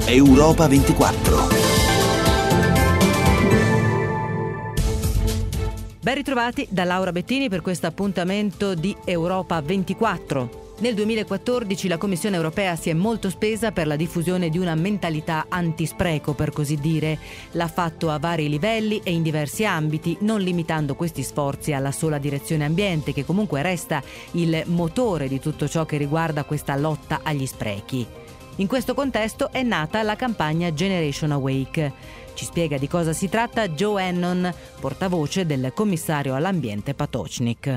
Europa 24. Ben ritrovati da Laura Bettini per questo appuntamento di Europa 24. Nel 2014 la Commissione europea si è molto spesa per la diffusione di una mentalità antispreco, per così dire. L'ha fatto a vari livelli e in diversi ambiti, non limitando questi sforzi alla sola direzione ambiente, che comunque resta il motore di tutto ciò che riguarda questa lotta agli sprechi. In questo contesto è nata la campagna Generation Awake. Ci spiega di cosa si tratta Joe Hannon, portavoce del commissario all'ambiente Potočnik.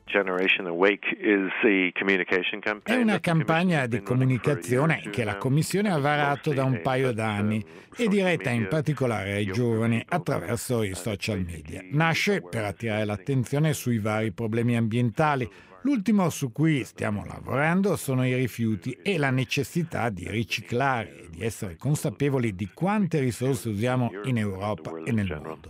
È una campagna di comunicazione che la Commissione ha varato da un paio d'anni e diretta in particolare ai giovani attraverso i social media. Nasce per attirare l'attenzione sui vari problemi ambientali. L'ultimo su cui stiamo lavorando sono i rifiuti e la necessità di riciclare e di essere consapevoli di quante risorse usiamo in Europa e nel mondo.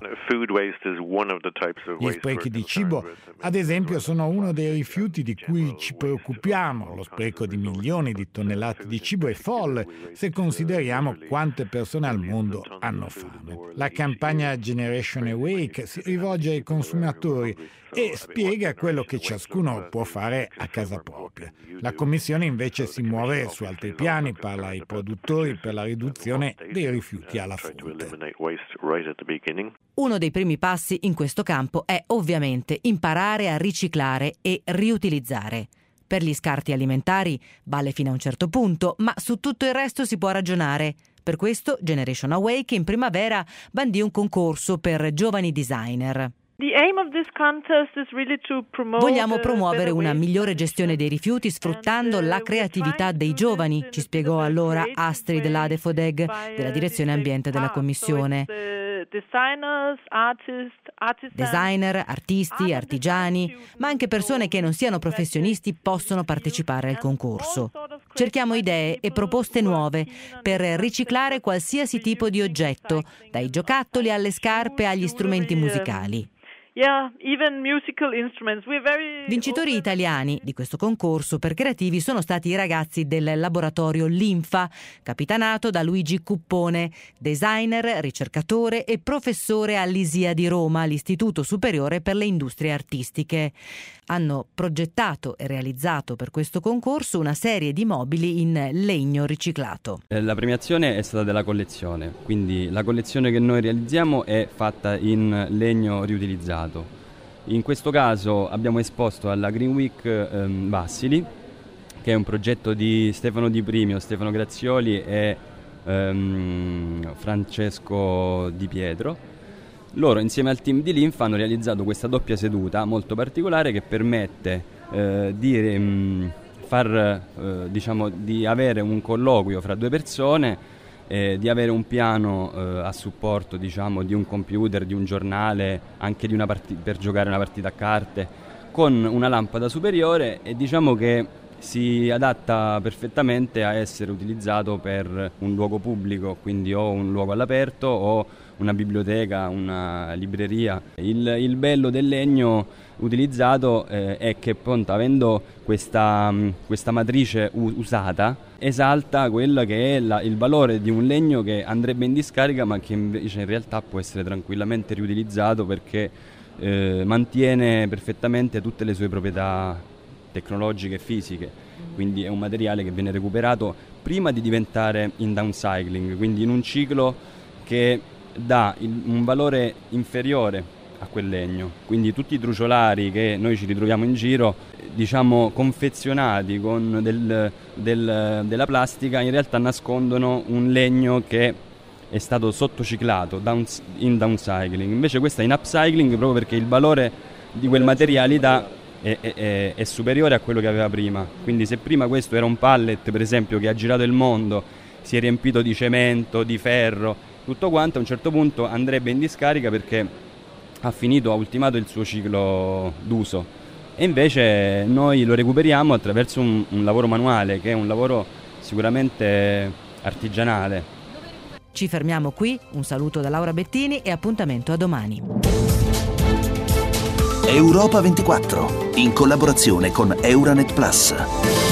Gli sprechi di cibo, ad esempio, sono uno dei rifiuti di cui ci preoccupiamo. Lo spreco di milioni di tonnellate di cibo è folle se consideriamo quante persone al mondo hanno fame. La campagna Generation Awake si rivolge ai consumatori e spiega quello che ciascuno può fare a casa propria. La Commissione invece si muove su altri piani, parla ai produttori per la riduzione dei rifiuti alla fonte. Uno dei primi passi in questo campo è ovviamente imparare a riciclare e riutilizzare. Per gli scarti alimentari vale fino a un certo punto, ma su tutto il resto si può ragionare. Per questo Generation Awake in primavera bandì un concorso per giovani designer. Vogliamo promuovere una migliore gestione dei rifiuti sfruttando la creatività dei giovani, ci spiegò allora Astrid Ladefoged della direzione ambiente della Commissione. Designer, artisti, artigiani, ma anche persone che non siano professionisti possono partecipare al concorso. Cerchiamo idee e proposte nuove per riciclare qualsiasi tipo di oggetto, dai giocattoli alle scarpe agli strumenti musicali. Vincitori italiani di questo concorso per creativi sono stati i ragazzi del laboratorio Linfa, capitanato da Luigi Cuppone, designer, ricercatore e professore all'ISIA di Roma, l'Istituto Superiore per le Industrie Artistiche. Hanno progettato e realizzato per questo concorso una serie di mobili in legno riciclato. La premiazione è stata della collezione, quindi la collezione che noi realizziamo è fatta in legno riutilizzato. In questo caso abbiamo esposto alla Green Week Vassili, che è un progetto di Stefano Di Primio, Stefano Grazioli e Francesco Di Pietro. Loro insieme al team di Linfa hanno realizzato questa doppia seduta molto particolare che permette di avere un colloquio fra due persone, di avere un piano a supporto di un computer, di un giornale, anche di per giocare una partita a carte, con una lampada superiore, e diciamo che si adatta perfettamente a essere utilizzato per un luogo pubblico, quindi o un luogo all'aperto o una biblioteca, una libreria. Il bello del legno utilizzato è che appunto, avendo questa matrice usata, esalta quello che è il valore di un legno che andrebbe in discarica, ma che invece in realtà può essere tranquillamente riutilizzato, perché mantiene perfettamente tutte le sue proprietà tecnologiche e fisiche. Quindi è un materiale che viene recuperato prima di diventare in downcycling, quindi in un ciclo che dà un valore inferiore a quel legno. Quindi tutti i truciolari che noi ci ritroviamo in giro, confezionati con della plastica, in realtà nascondono un legno che è stato sottociclato in downcycling. Invece questa è in upcycling, proprio perché il valore di quel materiale è superiore a quello che aveva prima. Quindi se prima questo era un pallet, per esempio, che ha girato il mondo, si è riempito di cemento, di ferro, tutto quanto, a un certo punto andrebbe in discarica perché ha ultimato il suo ciclo d'uso. E invece noi lo recuperiamo attraverso un lavoro manuale, che è un lavoro sicuramente artigianale. Ci fermiamo qui, un saluto da Laura Bettini e appuntamento a domani. Europa 24, in collaborazione con Euranet Plus.